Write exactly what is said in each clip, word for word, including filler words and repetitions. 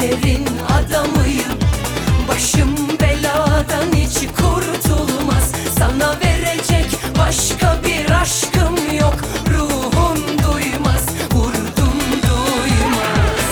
gecelerin adamıyım. Başım beladan hiç kurtulmaz. Sana verecek başka bir aşkım yok. Ruhum duymaz, vurdum duymaz.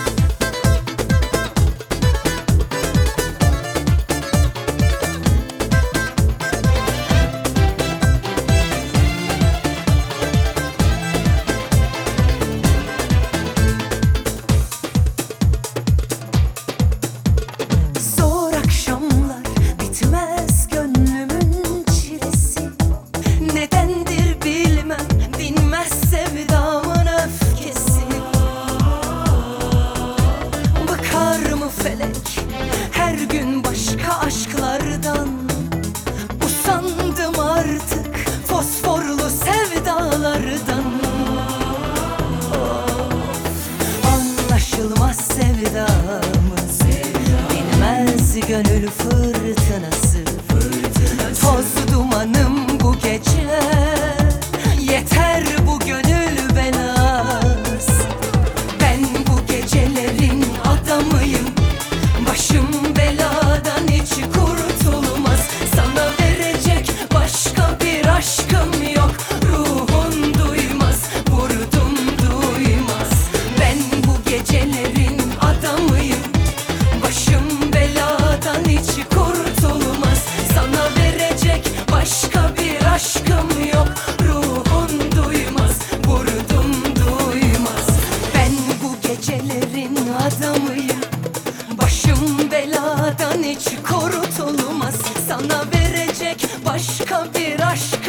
Zor akşamlar, bitmez gönlümün çilesi. Nedendir bilmem, dinmez sevdamın öfkesi. Bakar mı felek her gün başka aşklardan? Usandım artık fosforlu sevdalardan. Anlaşılmaz sevdamız, dinmez gönül fırtınası. Toz dumanım bu gece, yeter bu gönül belaz. Ben bu gecelerin adamıyım. Başım beladan hiç kurtulmaz. Sana verecek başka bir aşkım yok. Ruhun duymaz, vurdum duymaz. Ben bu gecelerin adamıyım. Başım beladan hiç kurtulmaz. Sana verecek başka bir aşkım yok. Ruhun duymaz, vurdum duymaz. Ben bu gecelerin adamıyım. Başım beladan hiç kurtulmaz. Sana verecek başka bir aşk